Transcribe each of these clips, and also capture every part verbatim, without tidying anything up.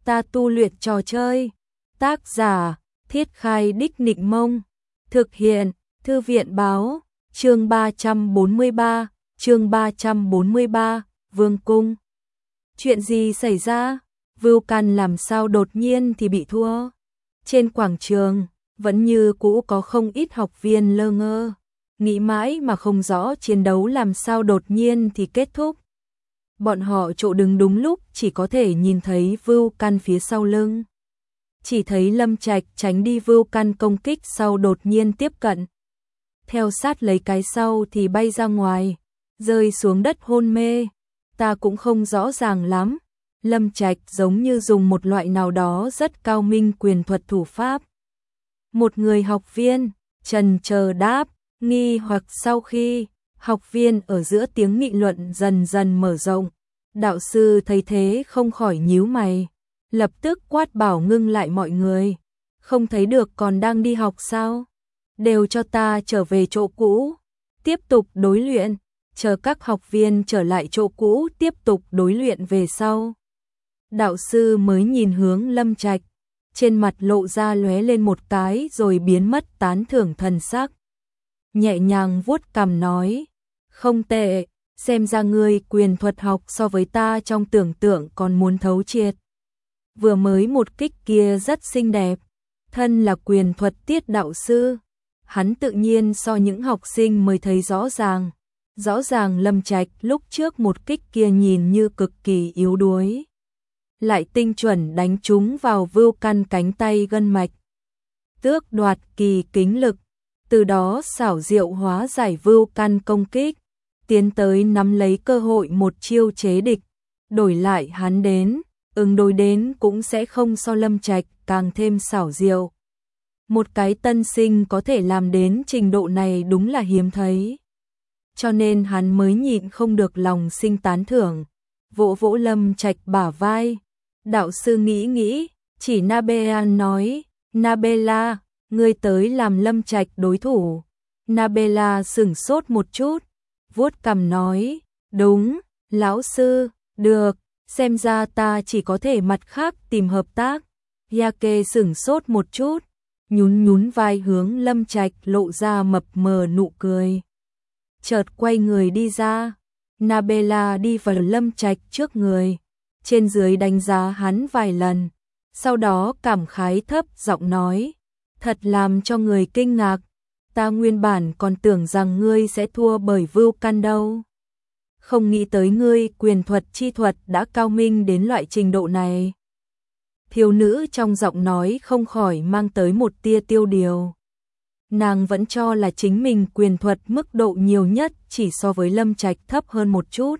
ta tu luyện trò chơi. Tác giả, Thiết Khai Đích Nịnh Mông. Thực hiện, Thư viện báo, chương ba trăm bốn mươi ba, chương ba trăm bốn mươi ba, Vương Cung. Chuyện gì xảy ra? Vulcan làm sao đột nhiên thì bị thua? Trên quảng trường, vẫn như cũ có không ít học viên lơ ngơ, nghĩ mãi mà không rõ chiến đấu làm sao đột nhiên thì kết thúc. Bọn họ chỗ đứng đúng lúc chỉ có thể nhìn thấy Vulcan phía sau lưng. Chỉ thấy Lâm Trạch tránh đi Vulcan công kích sau đột nhiên tiếp cận. Theo sát lấy cái sau thì bay ra ngoài, rơi xuống đất hôn mê. Ta cũng không rõ ràng lắm. Lâm Trạch giống như dùng một loại nào đó rất cao minh quyền thuật thủ pháp. Một người học viên, trần chờ đáp, nghi hoặc sau khi học viên ở giữa tiếng nghị luận dần dần mở rộng. Đạo sư thấy thế không khỏi nhíu mày, lập tức quát bảo ngưng lại mọi người. Không thấy được còn đang đi học sao? Đều cho ta trở về chỗ cũ, tiếp tục đối luyện, chờ các học viên trở lại chỗ cũ tiếp tục đối luyện về sau. Đạo sư mới nhìn hướng Lâm Trạch, trên mặt lộ ra lóe lên một cái rồi biến mất tán thưởng thần sắc. Nhẹ nhàng vuốt cằm nói, không tệ, xem ra ngươi quyền thuật học so với ta trong tưởng tượng còn muốn thấu triệt. Vừa mới một kích kia rất xinh đẹp, thân là quyền thuật tiết đạo sư, hắn tự nhiên so những học sinh mới thấy rõ ràng. Rõ ràng Lâm Trạch lúc trước một kích kia nhìn như cực kỳ yếu đuối, lại tinh chuẩn đánh trúng vào Vulcan cánh tay gân mạch, tước đoạt kỳ kính lực, từ đó xảo diệu hóa giải Vulcan công kích, tiến tới nắm lấy cơ hội một chiêu chế địch. Đổi lại hắn đến, ứng đối đến cũng sẽ không so Lâm Trạch càng thêm xảo diệu. Một cái tân sinh có thể làm đến trình độ này đúng là hiếm thấy. Cho nên hắn mới nhịn không được lòng sinh tán thưởng, vỗ vỗ Lâm Trạch bả vai. Đạo sư nghĩ nghĩ, chỉ Nabela nói, Nabela, ngươi tới làm Lâm Trạch đối thủ. Nabela sửng sốt một chút, vuốt cằm nói, đúng, lão sư, được, xem ra ta chỉ có thể mặt khác tìm hợp tác. Yake sửng sốt một chút, nhún nhún vai hướng Lâm Trạch lộ ra mập mờ nụ cười. Chợt quay người đi ra, Nabela đi vào Lâm Trạch trước người, trên dưới đánh giá hắn vài lần, sau đó cảm khái thấp giọng nói, thật làm cho người kinh ngạc, ta nguyên bản còn tưởng rằng ngươi sẽ thua bởi Vulcan đâu. Không nghĩ tới ngươi quyền thuật chi thuật đã cao minh đến loại trình độ này. Thiếu nữ trong giọng nói không khỏi mang tới một tia tiêu điều. Nàng vẫn cho là chính mình quyền thuật mức độ nhiều nhất chỉ so với Lâm Trạch thấp hơn một chút.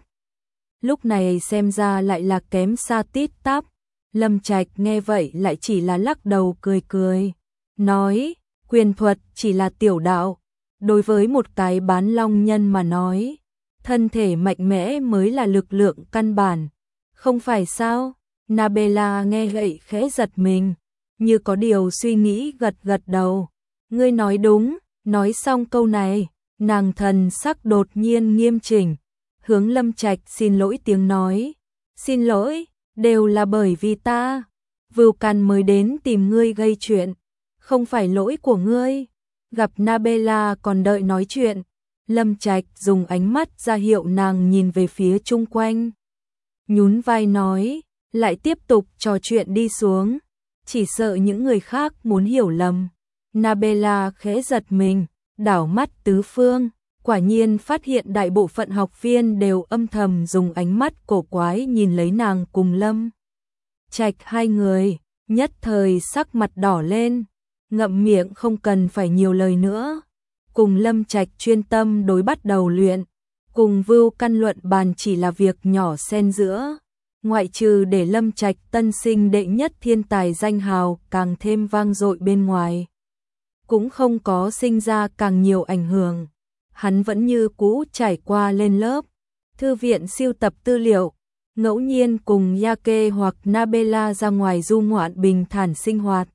Lúc này xem ra lại là kém xa tít tắp. Lâm Trạch nghe vậy lại chỉ là lắc đầu cười cười, nói, quyền thuật chỉ là tiểu đạo, đối với một cái bán long nhân mà nói, thân thể mạnh mẽ mới là lực lượng căn bản, không phải sao? Nabela nghe vậy khẽ giật mình, như có điều suy nghĩ gật gật đầu. Ngươi nói đúng. Nói xong câu này, nàng thần sắc đột nhiên nghiêm chỉnh, hướng Lâm Trạch xin lỗi tiếng nói, xin lỗi, đều là bởi vì ta, Vulcan mới đến tìm ngươi gây chuyện, không phải lỗi của ngươi. Gặp Nabela còn đợi nói chuyện, Lâm Trạch dùng ánh mắt ra hiệu nàng nhìn về phía chung quanh, nhún vai nói, lại tiếp tục trò chuyện đi xuống, chỉ sợ những người khác muốn hiểu lầm. Nabela khẽ giật mình, đảo mắt tứ phương, quả nhiên phát hiện đại bộ phận học viên đều âm thầm dùng ánh mắt cổ quái nhìn lấy nàng cùng Lâm Trạch hai người, nhất thời sắc mặt đỏ lên, ngậm miệng không cần phải nhiều lời nữa, cùng Lâm Trạch chuyên tâm đối bắt đầu luyện, cùng Vulcan luận bàn chỉ là việc nhỏ xen giữa, ngoại trừ để Lâm Trạch tân sinh đệ nhất thiên tài danh hào càng thêm vang dội bên ngoài, cũng không có sinh ra càng nhiều ảnh hưởng. Hắn vẫn như cũ trải qua lên lớp, thư viện siêu tập tư liệu, ngẫu nhiên cùng Yake hoặc Nabela ra ngoài du ngoạn bình thản sinh hoạt.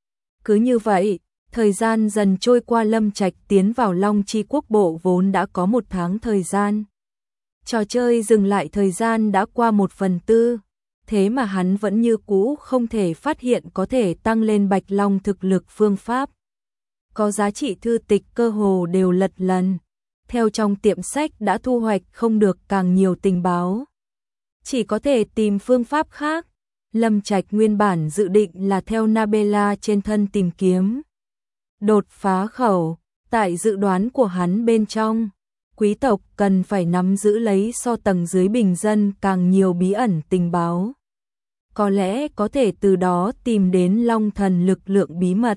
Cứ như vậy, thời gian dần trôi qua. Lâm Trạch tiến vào Long Chi Quốc Bộ vốn đã có một tháng thời gian. Trò chơi dừng lại thời gian đã qua một phần tư, thế mà hắn vẫn như cũ không thể phát hiện có thể tăng lên Bạch Long thực lực phương pháp. Có giá trị thư tịch cơ hồ đều lật lần, theo trong tiệm sách đã thu hoạch không được càng nhiều tình báo. Chỉ có thể tìm phương pháp khác. Lâm Trạch nguyên bản dự định là theo Nabella trên thân tìm kiếm đột phá khẩu, tại dự đoán của hắn bên trong, quý tộc cần phải nắm giữ lấy so tầng dưới bình dân càng nhiều bí ẩn tình báo. Có lẽ có thể từ đó tìm đến Long Thần lực lượng bí mật.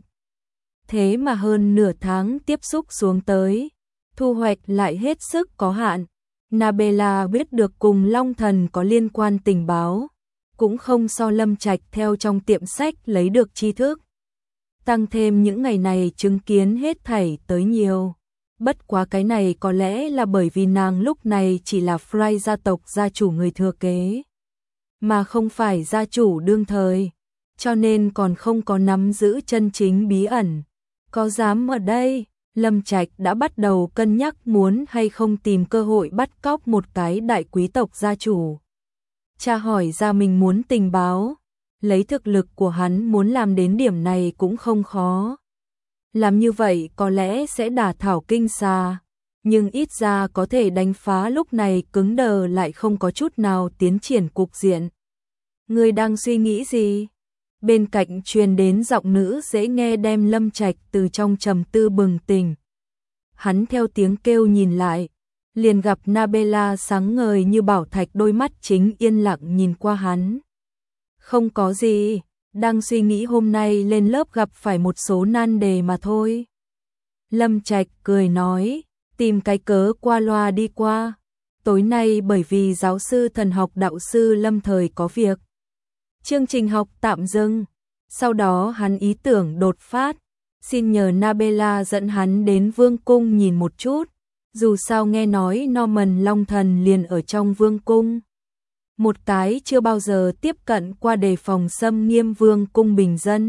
Thế mà hơn nửa tháng tiếp xúc xuống tới, thu hoạch lại hết sức có hạn. Nabella biết được cùng Long Thần có liên quan tình báo, cũng không so Lâm Trạch theo trong tiệm sách lấy được tri thức. Tăng thêm những ngày này chứng kiến hết thảy tới nhiều. Bất quá cái này có lẽ là bởi vì nàng lúc này chỉ là Frey gia tộc gia chủ người thừa kế, mà không phải gia chủ đương thời, cho nên còn không có nắm giữ chân chính bí ẩn. Có dám ở đây, Lâm Trạch đã bắt đầu cân nhắc muốn hay không tìm cơ hội bắt cóc một cái đại quý tộc gia chủ. Cha hỏi ra mình muốn tình báo, lấy thực lực của hắn muốn làm đến điểm này cũng không khó. Làm như vậy có lẽ sẽ đả thảo kinh xà, nhưng ít ra có thể đánh phá lúc này cứng đờ lại không có chút nào tiến triển cục diện. Người đang suy nghĩ gì? Bên cạnh truyền đến giọng nữ dễ nghe đem Lâm Trạch từ trong trầm tư bừng tỉnh. Hắn theo tiếng kêu nhìn lại, liền gặp Nabella sáng ngời như bảo thạch, đôi mắt chính yên lặng nhìn qua hắn. Không có gì, đang suy nghĩ hôm nay lên lớp gặp phải một số nan đề mà thôi. Lâm Trạch cười nói, tìm cái cớ qua loa đi qua. Tối nay bởi vì giáo sư thần học đạo sư Lâm thời có việc, chương trình học tạm dừng. Sau đó hắn ý tưởng đột phát, xin nhờ Nabella dẫn hắn đến vương cung nhìn một chút. Dù sao nghe nói Norman Long Thần liền ở trong vương cung. Một cái chưa bao giờ tiếp cận qua đề phòng xâm nghiêm vương cung bình dân.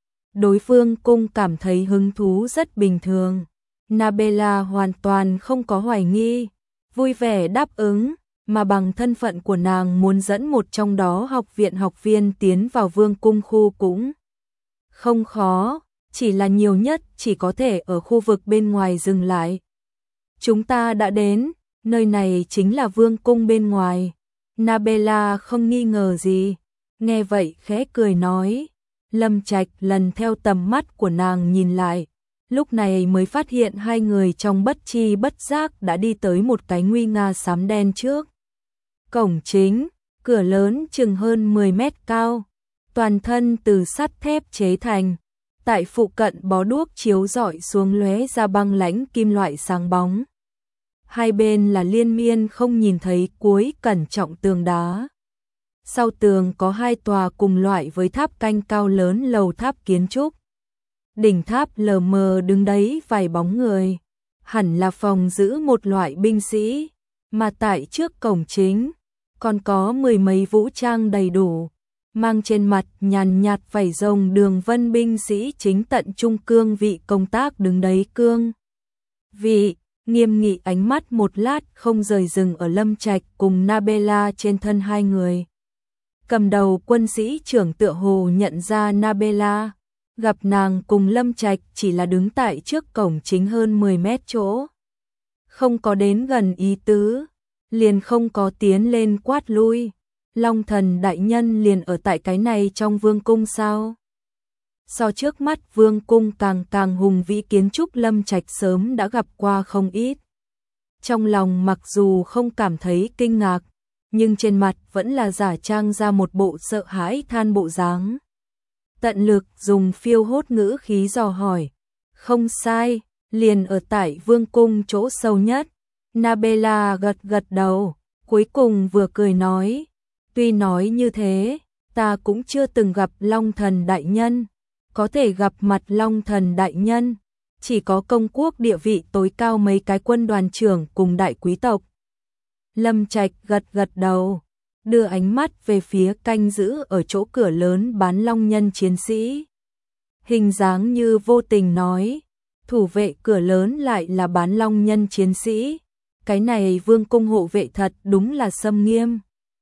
Đối phương cung cảm thấy hứng thú rất bình thường. Nabella hoàn toàn không có hoài nghi, vui vẻ đáp ứng, mà bằng thân phận của nàng muốn dẫn một trong đó học viện học viên tiến vào vương cung khu cũng không khó, chỉ là nhiều nhất chỉ có thể ở khu vực bên ngoài dừng lại. Chúng ta đã đến, nơi này chính là vương cung bên ngoài. Nabella không nghi ngờ gì, nghe vậy khẽ cười nói. Lâm Trạch lần theo tầm mắt của nàng nhìn lại, lúc này mới phát hiện hai người trong bất chi bất giác đã đi tới một cái nguy nga xám đen trước. Cổng chính, cửa lớn chừng hơn mười mét cao, toàn thân từ sắt thép chế thành, tại phụ cận bó đuốc chiếu rọi xuống lóe ra băng lãnh kim loại sáng bóng. Hai bên là liên miên không nhìn thấy cuối cẩn trọng tường đá. Sau tường có hai tòa cùng loại với tháp canh cao lớn lầu tháp kiến trúc. Đỉnh tháp lờ mờ đứng đấy vài bóng người, hẳn là phòng giữ một loại binh sĩ, mà tại trước cổng chính còn có mười mấy vũ trang đầy đủ, mang trên mặt nhàn nhạt vảy rồng đường vân binh sĩ chính tận trung cương vị công tác đứng đấy cương vị, nghiêm nghị ánh mắt một lát không rời dừng ở Lâm Trạch cùng Nabella trên thân hai người. Cầm đầu quân sĩ trưởng tựa hồ nhận ra Nabella, gặp nàng cùng Lâm Trạch chỉ là đứng tại trước cổng chính hơn mười mét chỗ, không có đến gần ý tứ, liền không có tiến lên quát lui. Long Thần đại nhân liền ở tại cái này trong vương cung sao? So trước mắt vương cung càng càng hùng vĩ kiến trúc Lâm Trạch sớm đã gặp qua không ít. Trong lòng mặc dù không cảm thấy kinh ngạc, nhưng trên mặt vẫn là giả trang ra một bộ sợ hãi than bộ dáng. Tận lực dùng phiêu hốt ngữ khí dò hỏi. Không sai, liền ở tại vương cung chỗ sâu nhất. Nabella gật gật đầu, cuối cùng vừa cười nói. Tuy nói như thế, ta cũng chưa từng gặp Long Thần đại nhân. Có thể gặp mặt Long Thần đại nhân, chỉ có công quốc địa vị tối cao mấy cái quân đoàn trưởng cùng đại quý tộc. Lâm Trạch gật gật đầu, đưa ánh mắt về phía canh giữ ở chỗ cửa lớn bán long nhân chiến sĩ. Hình dáng như vô tình nói, thủ vệ cửa lớn lại là bán long nhân chiến sĩ. Cái này vương cung hộ vệ thật đúng là xâm nghiêm.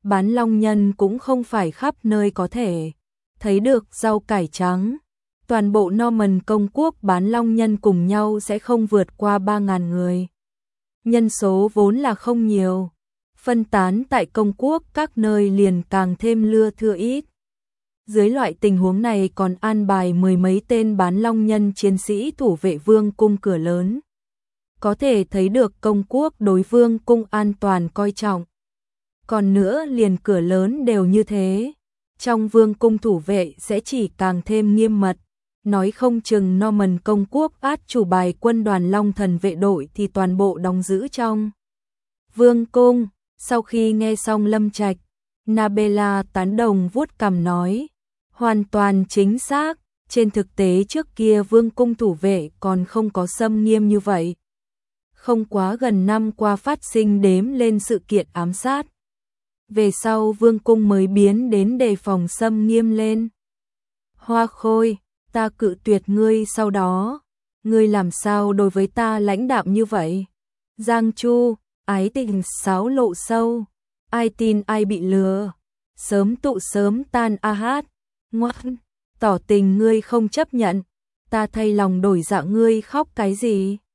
bán long nhân cũng không phải khắp nơi có thể thấy được rau cải trắng. Toàn bộ Norman công quốc bán long nhân cùng nhau sẽ không vượt qua ba nghìn người. Nhân số vốn là không nhiều, phân tán tại công quốc các nơi liền càng thêm lưa thưa ít. Dưới loại tình huống này còn an bài mười mấy tên bán long nhân chiến sĩ thủ vệ vương cung cửa lớn. Có thể thấy được công quốc đối vương cung an toàn coi trọng. Còn nữa liền cửa lớn đều như thế. Trong vương cung thủ vệ sẽ chỉ càng thêm nghiêm mật. Nói không chừng Norman công quốc át chủ bài quân đoàn Long Thần vệ đội thì toàn bộ đóng giữ trong vương cung. Sau khi nghe xong Lâm Trạch, Nabella tán đồng vuốt cằm nói, hoàn toàn chính xác, trên thực tế trước kia vương cung thủ vệ còn không có xâm nghiêm như vậy. Không quá gần năm qua phát sinh đếm lên sự kiện ám sát. Về sau vương cung mới biến đến đề phòng xâm nghiêm lên. Hoa Khôi, ta cự tuyệt ngươi sau đó, ngươi làm sao đối với ta lãnh đạm như vậy? Giang Chu, ái tình sáo lộ sâu, ai tin ai bị lừa, sớm tụ sớm tan a hát, ngoan, tỏ tình ngươi không chấp nhận, ta thay lòng đổi dạ ngươi khóc cái gì?